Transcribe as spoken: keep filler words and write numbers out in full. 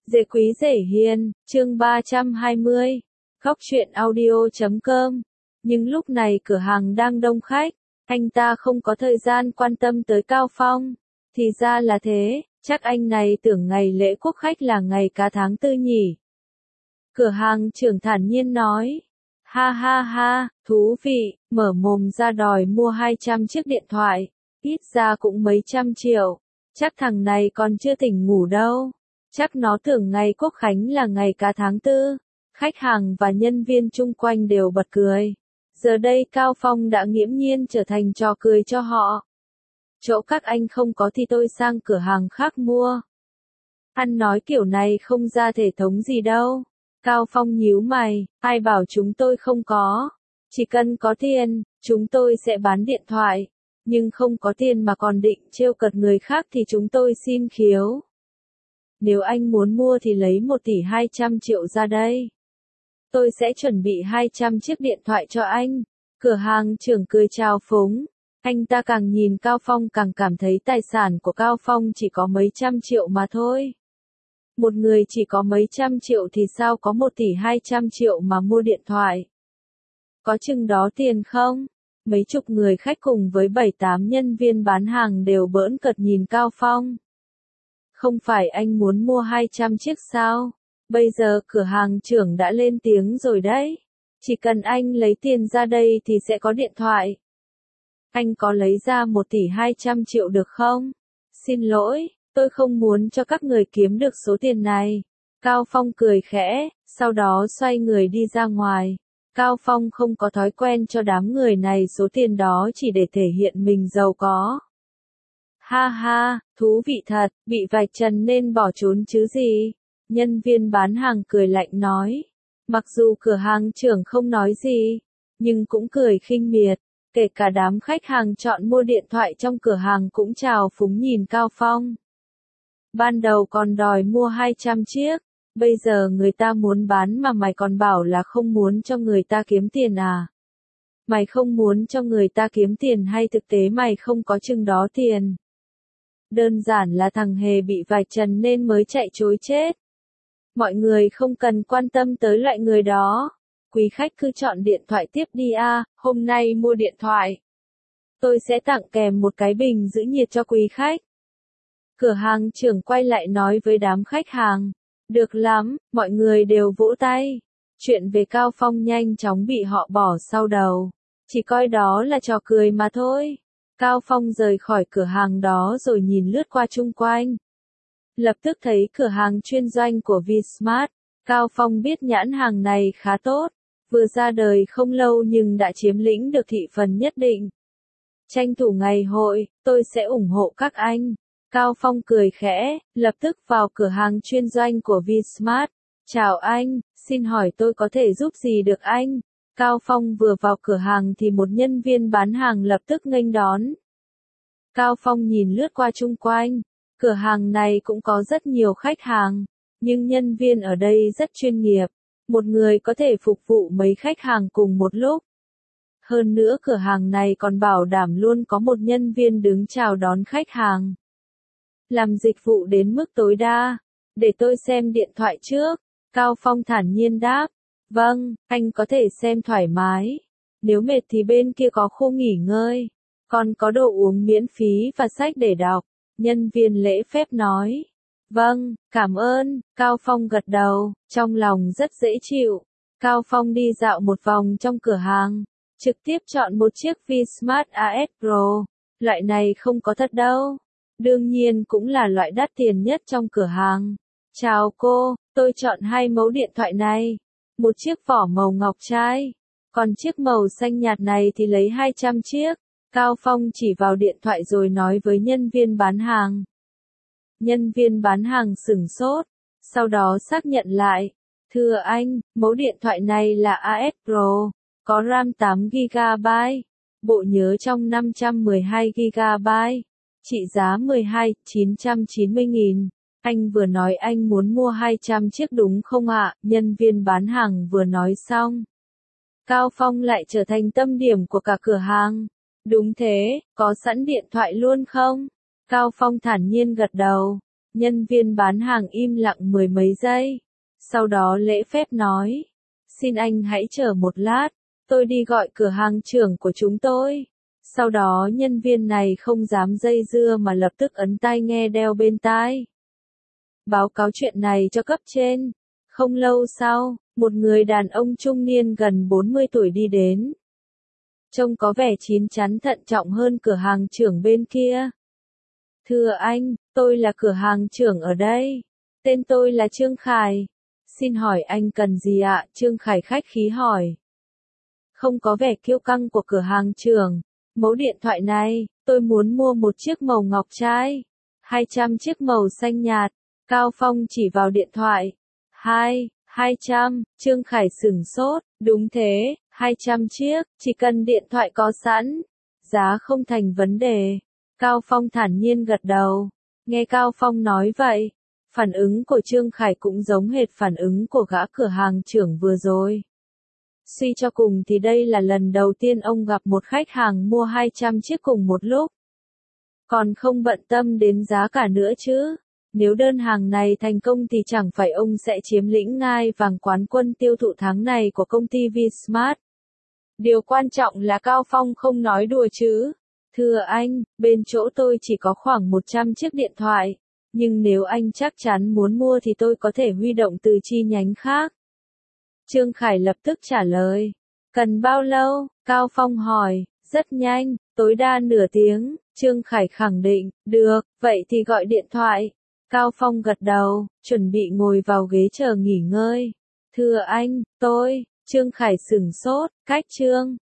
Dễ quý dễ hiền, chương ba trăm hai mươi, Khóc chuyện audio chấm com. Nhưng lúc này cửa hàng đang đông khách, anh ta không có thời gian quan tâm tới Cao Phong. Thì ra là thế, chắc anh này tưởng ngày lễ quốc khách là ngày cá tháng tư nhỉ. Cửa hàng trưởng thản nhiên nói. Ha ha ha, thú vị, mở mồm ra đòi mua hai trăm chiếc điện thoại, ít ra cũng mấy trăm triệu. Chắc thằng này còn chưa tỉnh ngủ đâu. Chắc nó tưởng ngày quốc khánh là ngày cá tháng tư. Khách hàng và nhân viên chung quanh đều bật cười. Giờ đây Cao Phong đã nghiễm nhiên trở thành trò cười cho họ. Chỗ các anh không có thì tôi sang cửa hàng khác mua. Ăn nói kiểu này không ra thể thống gì đâu. Cao Phong nhíu mày, ai bảo chúng tôi không có. Chỉ cần có tiền, chúng tôi sẽ bán điện thoại. Nhưng không có tiền mà còn định trêu cợt người khác thì chúng tôi xin khiếu. Nếu anh muốn mua thì lấy một tỷ hai trăm triệu ra đây. Tôi sẽ chuẩn bị hai trăm chiếc điện thoại cho anh. Cửa hàng trưởng cười chào phúng. Anh ta càng nhìn Cao Phong càng cảm thấy tài sản của Cao Phong chỉ có mấy trăm triệu mà thôi. Một người chỉ có mấy trăm triệu thì sao có một tỷ hai trăm triệu mà mua điện thoại. Có chừng đó tiền không? Mấy chục người khách cùng với bảy tám nhân viên bán hàng đều bỡn cợt nhìn Cao Phong. Không phải anh muốn mua hai trăm chiếc sao? Bây giờ cửa hàng trưởng đã lên tiếng rồi đấy. Chỉ cần anh lấy tiền ra đây thì sẽ có điện thoại. Anh có lấy ra một tỷ hai trăm triệu được không? Xin lỗi, tôi không muốn cho các người kiếm được số tiền này. Cao Phong cười khẽ, sau đó xoay người đi ra ngoài. Cao Phong không có thói quen cho đám người này số tiền đó chỉ để thể hiện mình giàu có. Ha ha, thú vị thật, bị vạch trần nên bỏ trốn chứ gì. Nhân viên bán hàng cười lạnh nói. Mặc dù cửa hàng trưởng không nói gì, nhưng cũng cười khinh miệt. Kể cả đám khách hàng chọn mua điện thoại trong cửa hàng cũng chào phúng nhìn Cao Phong. Ban đầu còn đòi mua hai trăm chiếc, bây giờ người ta muốn bán mà mày còn bảo là không muốn cho người ta kiếm tiền à? Mày không muốn cho người ta kiếm tiền hay thực tế mày không có chừng đó tiền? Đơn giản là thằng hề bị vạch trần nên mới chạy trối chết. Mọi người không cần quan tâm tới loại người đó. Quý khách cứ chọn điện thoại tiếp đi a, hôm nay mua điện thoại. Tôi sẽ tặng kèm một cái bình giữ nhiệt cho quý khách. Cửa hàng trưởng quay lại nói với đám khách hàng. Được lắm, mọi người đều vỗ tay. Chuyện về Cao Phong nhanh chóng bị họ bỏ sau đầu. Chỉ coi đó là trò cười mà thôi. Cao Phong rời khỏi cửa hàng đó rồi nhìn lướt qua chung quanh. Lập tức thấy cửa hàng chuyên doanh của Vsmart. Cao Phong biết nhãn hàng này khá tốt. Vừa ra đời không lâu nhưng đã chiếm lĩnh được thị phần nhất định. Tranh thủ ngày hội, tôi sẽ ủng hộ các anh. Cao Phong cười khẽ, lập tức vào cửa hàng chuyên doanh của Vsmart. Chào anh, xin hỏi tôi có thể giúp gì được anh? Cao Phong vừa vào cửa hàng thì một nhân viên bán hàng lập tức nghênh đón. Cao Phong nhìn lướt qua chung quanh. Cửa hàng này cũng có rất nhiều khách hàng, nhưng nhân viên ở đây rất chuyên nghiệp. Một người có thể phục vụ mấy khách hàng cùng một lúc. Hơn nữa cửa hàng này còn bảo đảm luôn có một nhân viên đứng chào đón khách hàng. Làm dịch vụ đến mức tối đa. Để tôi xem điện thoại trước. Cao Phong thản nhiên đáp. Vâng, anh có thể xem thoải mái. Nếu mệt thì bên kia có khu nghỉ ngơi. Còn có đồ uống miễn phí và sách để đọc. Nhân viên lễ phép nói. Vâng, cảm ơn. Cao Phong gật đầu, trong lòng rất dễ chịu. Cao Phong đi dạo một vòng trong cửa hàng. Trực tiếp chọn một chiếc Vsmart a ét Pro. Loại này không có thật đâu. Đương nhiên cũng là loại đắt tiền nhất trong cửa hàng. Chào cô, tôi chọn hai mẫu điện thoại này. Một chiếc vỏ màu ngọc trai. Còn chiếc màu xanh nhạt này thì lấy hai trăm chiếc. Cao Phong chỉ vào điện thoại rồi nói với nhân viên bán hàng. Nhân viên bán hàng sửng sốt. Sau đó xác nhận lại. Thưa anh, mẫu điện thoại này là a ét Pro. Có RAM tám gi ga bai. Bộ nhớ trong năm trăm mười hai gi ga bai. Trị giá mười hai triệu chín trăm chín mươi nghìn. Anh vừa nói anh muốn mua hai trăm chiếc đúng không ạ? Nhân viên bán hàng vừa nói xong. Cao Phong lại trở thành tâm điểm của cả cửa hàng. Đúng thế, có sẵn điện thoại luôn không? Cao Phong thản nhiên gật đầu. Nhân viên bán hàng im lặng mười mấy giây. Sau đó lễ phép nói. Xin anh hãy chờ một lát, tôi đi gọi cửa hàng trưởng của chúng tôi. Sau đó nhân viên này không dám dây dưa mà lập tức ấn tai nghe đeo bên tai. Báo cáo chuyện này cho cấp trên. Không lâu sau, một người đàn ông trung niên gần bốn mươi tuổi đi đến. Trông có vẻ chín chắn thận trọng hơn cửa hàng trưởng bên kia. Thưa anh, tôi là cửa hàng trưởng ở đây. Tên tôi là Trương Khải. Xin hỏi anh cần gì ạ? Trương Khải khách khí hỏi. Không có vẻ kiêu căng của cửa hàng trưởng. Mẫu điện thoại này, tôi muốn mua một chiếc màu ngọc trai. hai trăm chiếc màu xanh nhạt. Cao Phong chỉ vào điện thoại. Hai, hai trăm, Trương Khải sửng sốt. Đúng thế, hai trăm chiếc, chỉ cần điện thoại có sẵn. Giá không thành vấn đề. Cao Phong thản nhiên gật đầu. Nghe Cao Phong nói vậy, phản ứng của Trương Khải cũng giống hệt phản ứng của gã cửa hàng trưởng vừa rồi. Suy cho cùng thì đây là lần đầu tiên ông gặp một khách hàng mua hai trăm chiếc cùng một lúc. Còn không bận tâm đến giá cả nữa chứ. Nếu đơn hàng này thành công thì chẳng phải ông sẽ chiếm lĩnh ngai vàng quán quân tiêu thụ tháng này của công ty Vsmart. Điều quan trọng là Cao Phong không nói đùa chứ. Thưa anh, bên chỗ tôi chỉ có khoảng một trăm chiếc điện thoại. Nhưng nếu anh chắc chắn muốn mua thì tôi có thể huy động từ chi nhánh khác. Trương Khải lập tức trả lời. Cần bao lâu? Cao Phong hỏi. Rất nhanh, tối đa nửa tiếng. Trương Khải khẳng định. Được, vậy thì gọi điện thoại. Cao Phong gật đầu, chuẩn bị ngồi vào ghế chờ nghỉ ngơi. Thưa anh, tôi, Trương Khải sửng sốt, cách Trương.